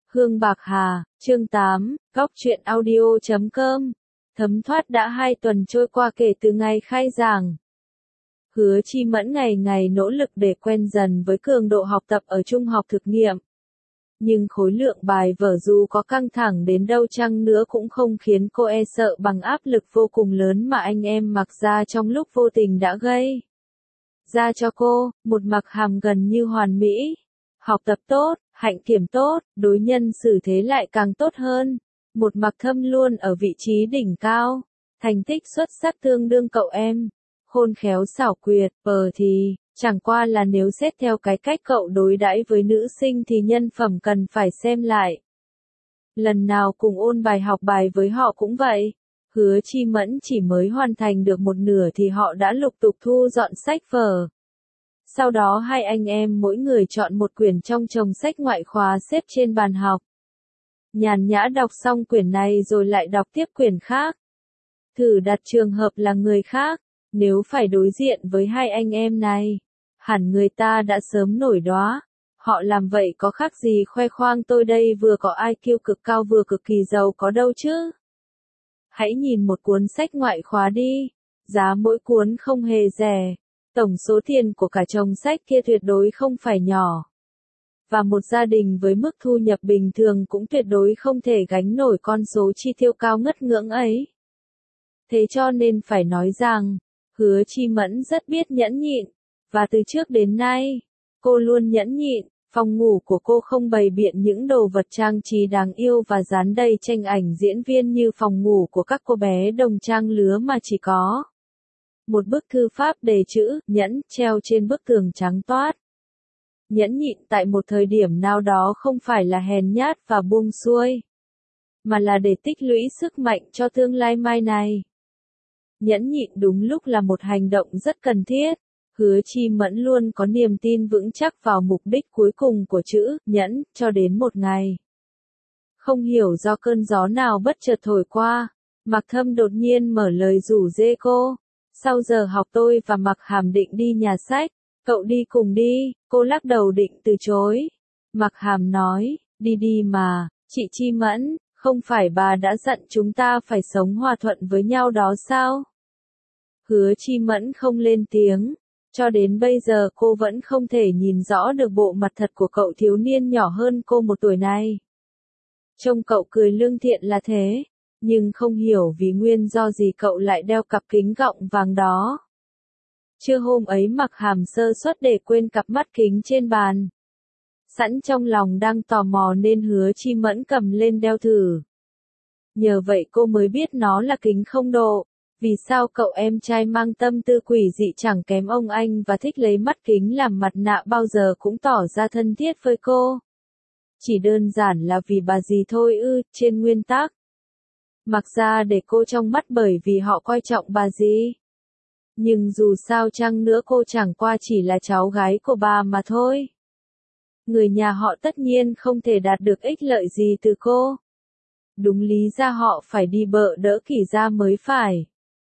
Hương Bạc Hà, chương 8, Góc truyện audio.com. Thấm thoát đã 2 tuần trôi qua kể từ ngày khai giảng. Hứa Chi Mẫn ngày ngày nỗ lực để quen dần với cường độ học tập ở trung học thực nghiệm. Nhưng khối lượng bài vở dù có căng thẳng đến đâu chăng nữa cũng không khiến cô e sợ bằng áp lực vô cùng lớn mà anh em Mặc Gia trong lúc vô tình đã gây ra cho cô, một Mặc Hàm gần như hoàn mỹ. Học tập tốt, hạnh kiểm tốt, đối nhân xử thế lại càng tốt hơn. Một Mặc Thâm luôn ở vị trí đỉnh cao, thành tích xuất sắc tương đương cậu em. Khôn khéo xảo quyệt, thì, chẳng qua là nếu xét theo cái cách cậu đối đãi với nữ sinh thì nhân phẩm cần phải xem lại. Lần nào cùng ôn bài học bài với họ cũng vậy. Hứa Chi Mẫn chỉ mới hoàn thành được một nửa thì họ đã lục tục thu dọn sách vở. Sau đó hai anh em mỗi người chọn một quyển trong chồng sách ngoại khóa xếp trên bàn học. Nhàn nhã đọc xong quyển này rồi lại đọc tiếp quyển khác. Thử đặt trường hợp là người khác, nếu phải đối diện với hai anh em này, hẳn người ta đã sớm nổi đoá. Họ làm vậy có khác gì khoe khoang tôi đây vừa có IQ cực cao vừa cực kỳ giàu có đâu chứ. Hãy nhìn một cuốn sách ngoại khóa đi, giá mỗi cuốn không hề rẻ. Tổng số tiền của cả chồng sách kia tuyệt đối không phải nhỏ. Và một gia đình với mức thu nhập bình thường cũng tuyệt đối không thể gánh nổi con số chi tiêu cao ngất ngưỡng ấy. Thế cho nên phải nói rằng, Hứa Chi Mẫn rất biết nhẫn nhịn. Và từ trước đến nay, cô luôn nhẫn nhịn. Phòng ngủ của cô không bày biện những đồ vật trang trí đáng yêu và dán đầy tranh ảnh diễn viên như phòng ngủ của các cô bé đồng trang lứa mà chỉ có một bức thư pháp đề chữ nhẫn treo trên bức tường trắng toát. Nhẫn nhịn tại một thời điểm nào đó không phải là hèn nhát và buông xuôi, mà là để tích lũy sức mạnh cho tương lai mai này. Nhẫn nhịn đúng lúc là một hành động rất cần thiết. Hứa Chi Mẫn luôn có niềm tin vững chắc vào mục đích cuối cùng của chữ nhẫn, cho đến một ngày. Không hiểu do cơn gió nào bất chợt thổi qua, Mặc Thâm đột nhiên mở lời rủ rê cô. Sau giờ học tôi và Mặc Hàm định đi nhà sách, cậu đi cùng đi. Cô lắc đầu định từ chối. Mặc Hàm nói, đi đi mà, chị Chi Mẫn, không phải bà đã dặn chúng ta phải sống hòa thuận với nhau đó sao? Hứa Chi Mẫn không lên tiếng. Cho đến bây giờ cô vẫn không thể nhìn rõ được bộ mặt thật của cậu thiếu niên nhỏ hơn cô 1 tuổi này. Trông cậu cười lương thiện là thế, nhưng không hiểu vì nguyên do gì cậu lại đeo cặp kính gọng vàng đó. Trưa hôm ấy Mặc Hàm sơ suất để quên cặp mắt kính trên bàn. Sẵn trong lòng đang tò mò nên Hứa Chi Mẫn cầm lên đeo thử. Nhờ vậy cô mới biết nó là kính không độ. Vì sao cậu em trai mang tâm tư quỷ dị chẳng kém ông anh và thích lấy mắt kính làm mặt nạ bao giờ cũng tỏ ra thân thiết với cô? Chỉ đơn giản là vì bà dì thôi ư, trên nguyên tắc. Mặc ra để cô trong mắt bởi vì họ coi trọng bà dì. Nhưng dù sao chăng nữa cô chẳng qua chỉ là cháu gái của bà mà thôi. Người nhà họ tất nhiên không thể đạt được ích lợi gì từ cô. Đúng lý ra họ phải đi bợ đỡ Kỷ gia mới phải.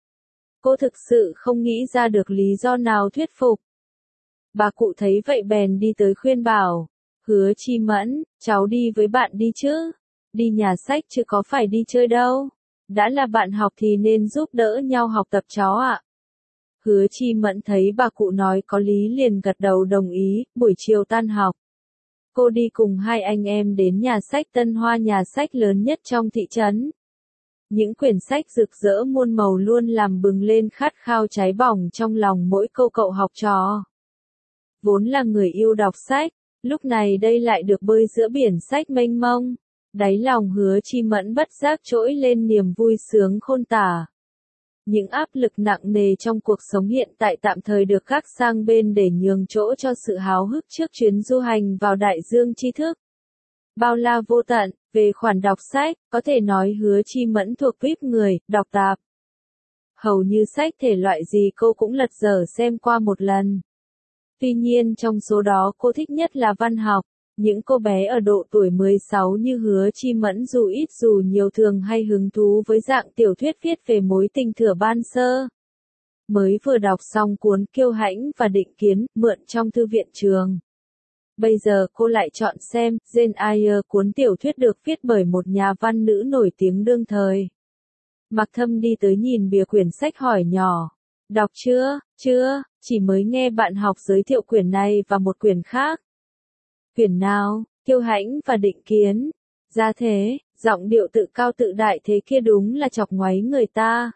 Cô thực sự không nghĩ ra được lý do nào thuyết phục. Bà cụ thấy vậy bèn đi tới khuyên bảo. Hứa Chi Mẫn, cháu đi với bạn đi chứ. Đi nhà sách chứ có phải đi chơi đâu. Đã là bạn học thì nên giúp đỡ nhau học tập cháu ạ. Hứa Chi Mẫn thấy bà cụ nói có lý liền gật đầu đồng ý. Buổi chiều tan học, cô đi cùng hai anh em đến nhà sách Tân Hoa, nhà sách lớn nhất trong thị trấn. Những quyển sách rực rỡ muôn màu luôn làm bừng lên khát khao cháy bỏng trong lòng mỗi cô cậu học trò. Vốn là người yêu đọc sách, lúc này đây lại được bơi giữa biển sách mênh mông. Đáy lòng Hứa Chi Mẫn bất giác trỗi lên niềm vui sướng khôn tả. Những áp lực nặng nề trong cuộc sống hiện tại tạm thời được gác sang bên để nhường chỗ cho sự háo hức trước chuyến du hành vào đại dương tri thức. Bao la vô tận, về khoản đọc sách, có thể nói Hứa Chi Mẫn thuộc VIP người, đọc tạp. Hầu như sách thể loại gì cô cũng lật dở xem qua một lần. Tuy nhiên trong số đó cô thích nhất là văn học. Những cô bé ở độ tuổi 16 như Hứa Chi Mẫn dù ít dù nhiều thường hay hứng thú với dạng tiểu thuyết viết về mối tình thuở ban sơ. Mới vừa đọc xong cuốn Kiêu Hãnh và Định Kiến, mượn trong thư viện trường. Bây giờ cô lại chọn xem Jane Eyre, cuốn tiểu thuyết được viết bởi một nhà văn nữ nổi tiếng đương thời. Mạc Thâm đi tới nhìn bìa quyển sách hỏi nhỏ. Đọc chưa? Chưa, chỉ mới nghe bạn học giới thiệu quyển này và một quyển khác. Quyển nào? Kiêu hãnh và định kiến. Ra thế, giọng điệu tự cao tự đại thế kia đúng là chọc ngoáy người ta.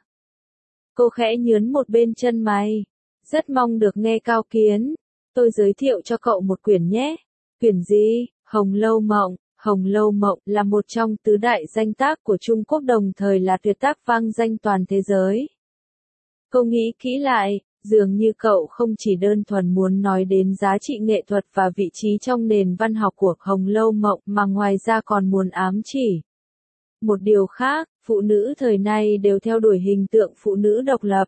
Cô khẽ nhướn một bên chân mày. Rất mong được nghe Cao Kiến. Tôi giới thiệu cho cậu một quyển nhé. Quyển gì? Hồng Lâu Mộng. Hồng Lâu Mộng là một trong tứ đại danh tác của Trung Quốc, đồng thời là tuyệt tác vang danh toàn thế giới. Cô nghĩ kỹ lại, dường như cậu không chỉ đơn thuần muốn nói đến giá trị nghệ thuật và vị trí trong nền văn học của Hồng Lâu Mộng mà ngoài ra còn muốn ám chỉ. Một điều khác, phụ nữ thời nay đều theo đuổi hình tượng phụ nữ độc lập,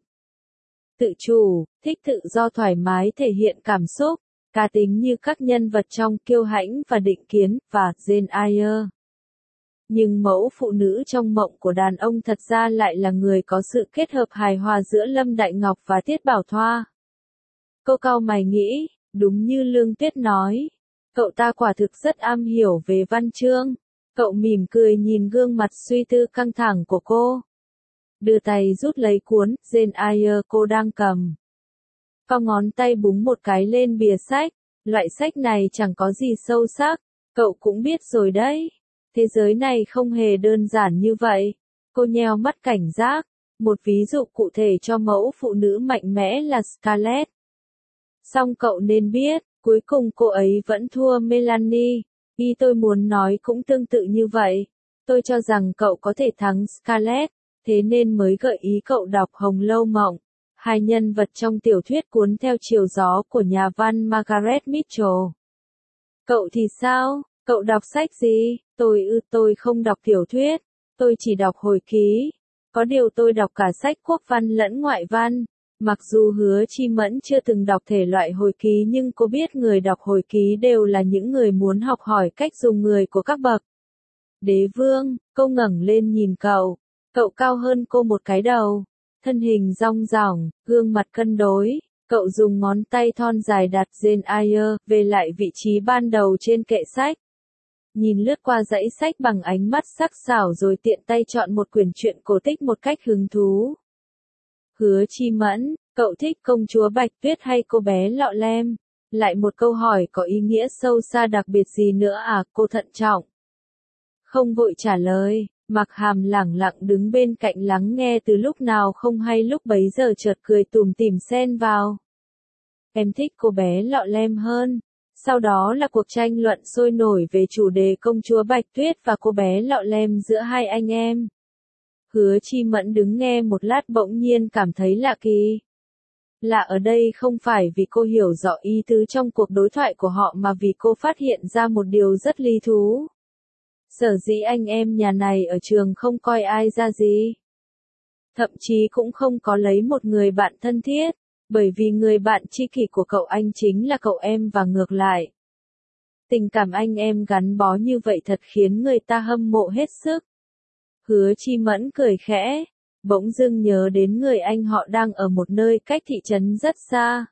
tự chủ, thích tự do thoải mái thể hiện cảm xúc, cá tính như các nhân vật trong Kiêu hãnh và định kiến, và Jane Eyre. Nhưng mẫu phụ nữ trong mộng của đàn ông thật ra lại là người có sự kết hợp hài hòa giữa Lâm Đại Ngọc và Tiết Bảo Thoa. Cô cau mày nghĩ, đúng như Lương Tuyết nói, cậu ta quả thực rất am hiểu về văn chương. Cậu mỉm cười nhìn gương mặt suy tư căng thẳng của cô. Đưa tay rút lấy cuốn Jane Eyre cô đang cầm. Co ngón tay búng một cái lên bìa sách. Loại sách này chẳng có gì sâu sắc. Cậu cũng biết rồi đấy. Thế giới này không hề đơn giản như vậy. Cô nheo mắt cảnh giác. Một ví dụ cụ thể cho mẫu phụ nữ mạnh mẽ là Scarlett. Song cậu nên biết, cuối cùng cô ấy vẫn thua Melanie. Ý tôi muốn nói cũng tương tự như vậy. Tôi cho rằng cậu có thể thắng Scarlett, thế nên mới gợi ý cậu đọc Hồng Lâu Mộng. Hai nhân vật trong tiểu thuyết cuốn theo chiều gió của nhà văn Margaret Mitchell. Cậu thì sao? Cậu đọc sách gì? Tôi không đọc tiểu thuyết. Tôi chỉ đọc hồi ký. Có điều tôi đọc cả sách quốc văn lẫn ngoại văn. Mặc dù Hứa Chi Mẫn chưa từng đọc thể loại hồi ký nhưng cô biết người đọc hồi ký đều là những người muốn học hỏi cách dùng người của các bậc đế vương. Cô ngẩng lên nhìn cậu. Cậu cao hơn cô một cái đầu. Thân hình rong ròng, gương mặt cân đối. Cậu dùng ngón tay thon dài đặt Jane Eyre về lại vị trí ban đầu trên kệ sách. Nhìn lướt qua dãy sách bằng ánh mắt sắc sảo rồi tiện tay chọn một quyển truyện cổ tích một cách hứng thú. Hứa Chi Mẫn, cậu thích công chúa Bạch Tuyết hay cô bé Lọ Lem? Lại một câu hỏi có ý nghĩa sâu xa đặc biệt gì nữa à? Cô thận trọng. Không vội trả lời, Mạc Hàm lẳng lặng đứng bên cạnh lắng nghe từ lúc nào không hay lúc bấy giờ chợt cười tủm tỉm xen vào. Em thích cô bé Lọ Lem hơn. Sau đó là cuộc tranh luận sôi nổi về chủ đề công chúa Bạch Tuyết và cô bé Lọ Lem giữa hai anh em. Hứa Chi Mẫn đứng nghe một lát bỗng nhiên cảm thấy lạ kỳ. Lạ ở đây không phải vì cô hiểu rõ ý tứ trong cuộc đối thoại của họ mà vì cô phát hiện ra một điều rất lý thú. Sở dĩ anh em nhà này ở trường không coi ai ra gì. Thậm chí cũng không có lấy một người bạn thân thiết, bởi vì người bạn tri kỷ của cậu anh chính là cậu em và ngược lại. Tình cảm anh em gắn bó như vậy thật khiến người ta hâm mộ hết sức. Hứa Chi Mẫn cười khẽ, bỗng dưng nhớ đến người anh họ đang ở một nơi cách thị trấn rất xa.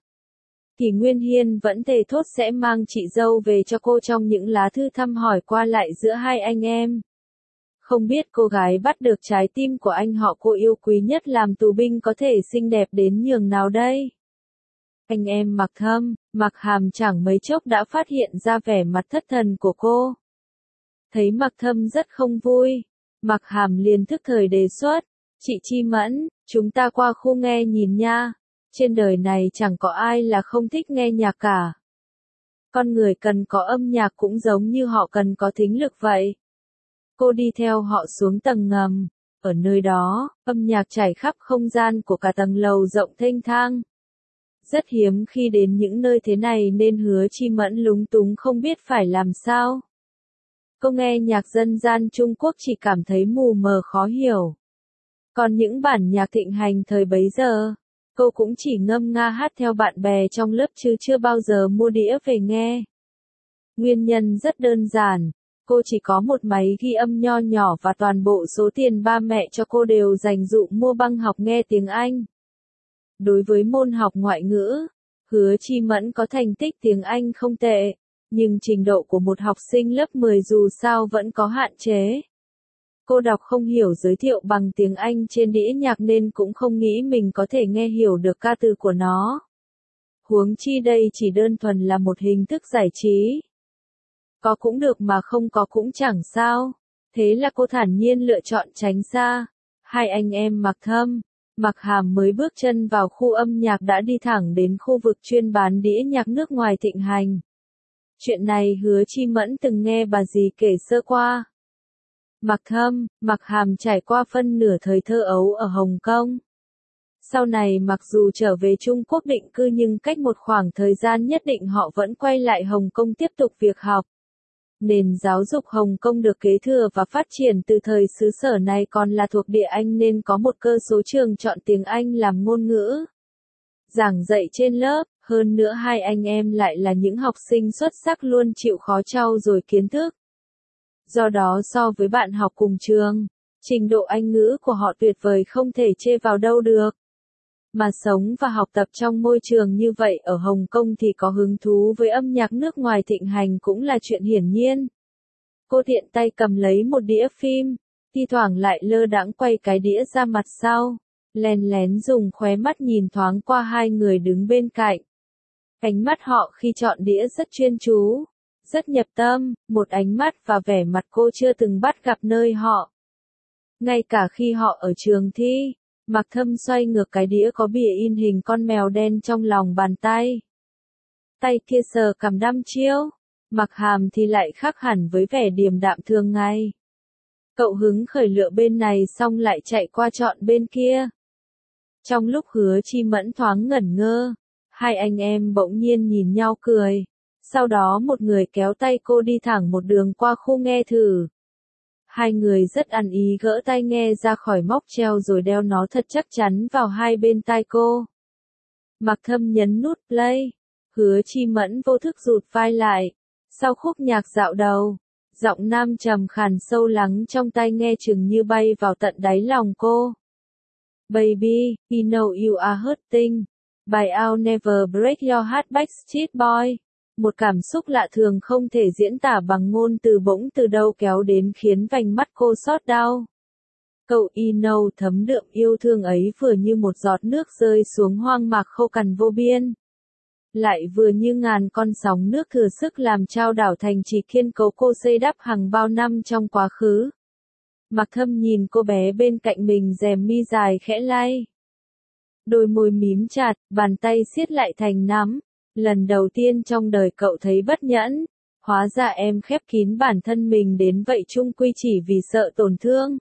Kỷ Nguyên Hiên vẫn thề thốt sẽ mang chị dâu về cho cô trong những lá thư thăm hỏi qua lại giữa hai anh em. Không biết cô gái bắt được trái tim của anh họ cô yêu quý nhất làm tù binh có thể xinh đẹp đến nhường nào đây? Anh em Mạc Thâm, Mạc Hàm chẳng mấy chốc đã phát hiện ra vẻ mặt thất thần của cô. Thấy Mạc Thâm rất không vui, Mạc Hàm liền thức thời đề xuất, chị Chi Mẫn, chúng ta qua khu nghe nhìn nha. Trên đời này chẳng có ai là không thích nghe nhạc cả. Con người cần có âm nhạc cũng giống như họ cần có thính lực vậy. Cô đi theo họ xuống tầng ngầm. Ở nơi đó, âm nhạc trải khắp không gian của cả tầng lầu rộng thênh thang. Rất hiếm khi đến những nơi thế này nên Hứa Chi Mẫn lúng túng không biết phải làm sao. Cô nghe nhạc dân gian Trung Quốc chỉ cảm thấy mù mờ khó hiểu. Còn những bản nhạc thịnh hành thời bấy giờ, cô cũng chỉ ngâm nga hát theo bạn bè trong lớp chứ chưa bao giờ mua đĩa về nghe. Nguyên nhân rất đơn giản, cô chỉ có một máy ghi âm nho nhỏ và toàn bộ số tiền ba mẹ cho cô đều dành dụm mua băng học nghe tiếng Anh. Đối với môn học ngoại ngữ, Hứa Chi Mẫn có thành tích tiếng Anh không tệ, nhưng trình độ của một học sinh lớp 10 dù sao vẫn có hạn chế. Cô đọc không hiểu giới thiệu bằng tiếng Anh trên đĩa nhạc nên cũng không nghĩ mình có thể nghe hiểu được ca từ của nó. Huống chi đây chỉ đơn thuần là một hình thức giải trí. Có cũng được mà không có cũng chẳng sao. Thế là cô thản nhiên lựa chọn tránh xa. Hai anh em Mạc Thâm, Mạc Hàm mới bước chân vào khu âm nhạc đã đi thẳng đến khu vực chuyên bán đĩa nhạc nước ngoài thịnh hành. Chuyện này Hứa Chi Mẫn từng nghe bà dì kể sơ qua. Mạc Thâm, Mạc Hàm trải qua phân nửa thời thơ ấu ở Hồng Kông. Sau này mặc dù trở về Trung Quốc định cư nhưng cách một khoảng thời gian nhất định họ vẫn quay lại Hồng Kông tiếp tục việc học. Nền giáo dục Hồng Kông được kế thừa và phát triển từ thời xứ sở này còn là thuộc địa Anh nên có một cơ số trường chọn tiếng Anh làm ngôn ngữ. Giảng dạy trên lớp, hơn nữa hai anh em lại là những học sinh xuất sắc luôn chịu khó trau dồi kiến thức. Do đó so với bạn học cùng trường, trình độ Anh ngữ của họ tuyệt vời không thể chê vào đâu được. Mà sống và học tập trong môi trường như vậy ở Hồng Kông thì có hứng thú với âm nhạc nước ngoài thịnh hành cũng là chuyện hiển nhiên. Cô tiện tay cầm lấy một đĩa phim, thi thoảng lại lơ đãng quay cái đĩa ra mặt sau, lén lén dùng khóe mắt nhìn thoáng qua hai người đứng bên cạnh. Ánh mắt họ khi chọn đĩa rất chuyên chú, rất nhập tâm, một ánh mắt và vẻ mặt cô chưa từng bắt gặp nơi họ. Ngay cả khi họ ở trường thi, Mạc Thâm xoay ngược cái đĩa có bìa in hình con mèo đen trong lòng bàn tay. Tay kia sờ cằm đăm chiêu, Mạc Hàm thì lại khác hẳn với vẻ điềm đạm thường ngày. Cậu hứng khởi lựa bên này xong lại chạy qua chọn bên kia. Trong lúc Hứa Chi Mẫn thoáng ngẩn ngơ, hai anh em bỗng nhiên nhìn nhau cười. Sau đó một người kéo tay cô đi thẳng một đường qua khu nghe thử. Hai người rất ăn ý gỡ tai nghe ra khỏi móc treo rồi đeo nó thật chắc chắn vào hai bên tai cô. Mạc Thâm nhấn nút play. Hứa Chi Mẫn vô thức rụt vai lại. Sau khúc nhạc dạo đầu, giọng nam trầm khàn sâu lắng trong tai nghe chừng như bay vào tận đáy lòng cô. Baby, we know you are hurting. By I'll never break your heart Backstreet Boy. Một cảm xúc lạ thường không thể diễn tả bằng ngôn từ bỗng từ đâu kéo đến khiến vành mắt cô xót đau. Câu You know thấm đượm yêu thương ấy vừa như một giọt nước rơi xuống hoang mạc khô cằn vô biên. Lại vừa như ngàn con sóng nước thừa sức làm trao đảo thành trì kiên cố cô xây đắp hàng bao năm trong quá khứ. Mạc Thâm nhìn cô bé bên cạnh mình rèm mi dài khẽ lay. Đôi môi mím chặt, bàn tay siết lại thành nắm. Lần đầu tiên trong đời cậu thấy bất nhẫn. Hóa ra em khép kín bản thân mình đến vậy chung quy chỉ vì sợ tổn thương.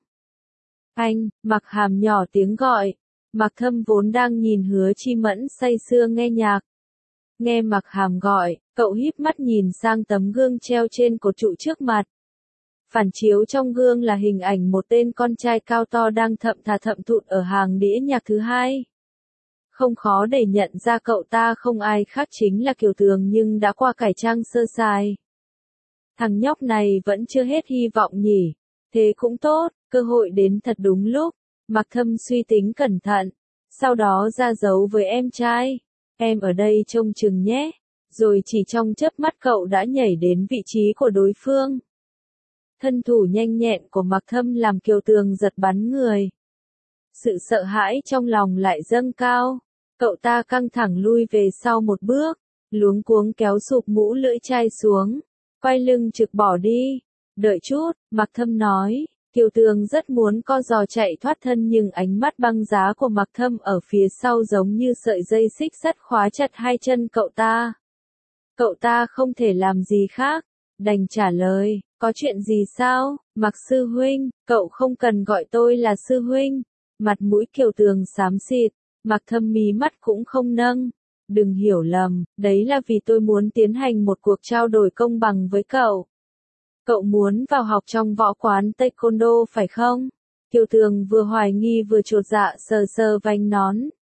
Anh, Mạc Hàm nhỏ tiếng gọi. Mạc Thâm vốn đang nhìn Hứa Chi Mẫn say sưa nghe nhạc. Nghe Mạc Hàm gọi, cậu híp mắt nhìn sang tấm gương treo trên cột trụ trước mặt. Phản chiếu trong gương là hình ảnh một tên con trai cao to đang thậm thụt ở hàng đĩa nhạc thứ hai. Không khó để nhận ra cậu ta không ai khác chính là Kiều Tường nhưng đã qua cải trang sơ sài. Thằng nhóc này vẫn chưa hết hy vọng nhỉ. Thế cũng tốt, cơ hội đến thật đúng lúc. Mạc Thâm suy tính cẩn thận. Sau đó ra dấu với em trai. Em ở đây trông chừng nhé. Rồi chỉ trong chớp mắt cậu đã nhảy đến vị trí của đối phương. Thân thủ nhanh nhẹn của Mạc Thâm làm Kiều Tường giật bắn người. Sự sợ hãi trong lòng lại dâng cao. Cậu ta căng thẳng lui về sau một bước, luống cuống kéo sụp mũ lưỡi chai xuống, quay lưng trực bỏ đi. Đợi chút, Mạc Thâm nói. Kiều Tường rất muốn co giò chạy thoát thân nhưng ánh mắt băng giá của Mạc Thâm ở phía sau giống như sợi dây xích sắt khóa chặt hai chân cậu ta. Cậu ta không thể làm gì khác, đành trả lời, có chuyện gì sao, Mạc sư huynh, cậu không cần gọi tôi là sư huynh. Mặt mũi Kiều Tường xám xịt, Mạc Thâm mí mắt cũng không nâng. Đừng hiểu lầm, đấy là vì tôi muốn tiến hành một cuộc trao đổi công bằng với cậu. Cậu muốn vào học trong võ quán Taekwondo phải không? Kiều Tường vừa hoài nghi vừa chột dạ sờ sờ vành nón.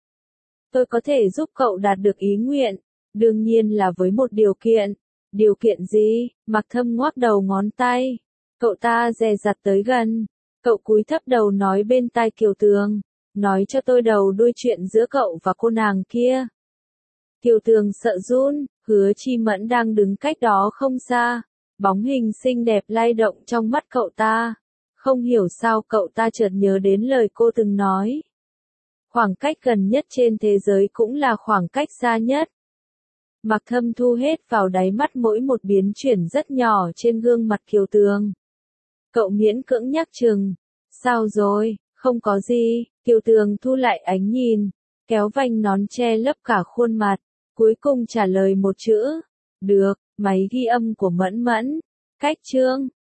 Tôi có thể giúp cậu đạt được ý nguyện, đương nhiên là với một điều kiện. Điều kiện gì? Mạc Thâm ngoác đầu ngón tay. Cậu ta dè dặt tới gần. Cậu cúi thấp đầu nói bên tai Kiều Tường. Nói cho tôi đầu đuôi chuyện giữa cậu và cô nàng kia. Kiều Tường sợ run, Hứa Chi Mẫn đang đứng cách đó không xa. Bóng hình xinh đẹp lay động trong mắt cậu ta. Không hiểu sao cậu ta chợt nhớ đến lời cô từng nói. Khoảng cách gần nhất trên thế giới cũng là khoảng cách xa nhất. Mạc Thâm thu hết vào đáy mắt mỗi một biến chuyển rất nhỏ trên gương mặt Kiều Tường. Cậu miễn cưỡng nhắc chừng. Sao rồi, không có gì, Kiều Tường thu lại ánh nhìn, kéo vành nón che lấp cả khuôn mặt, cuối cùng trả lời một chữ. Được, máy ghi âm của Mẫn Mẫn. Cách chương.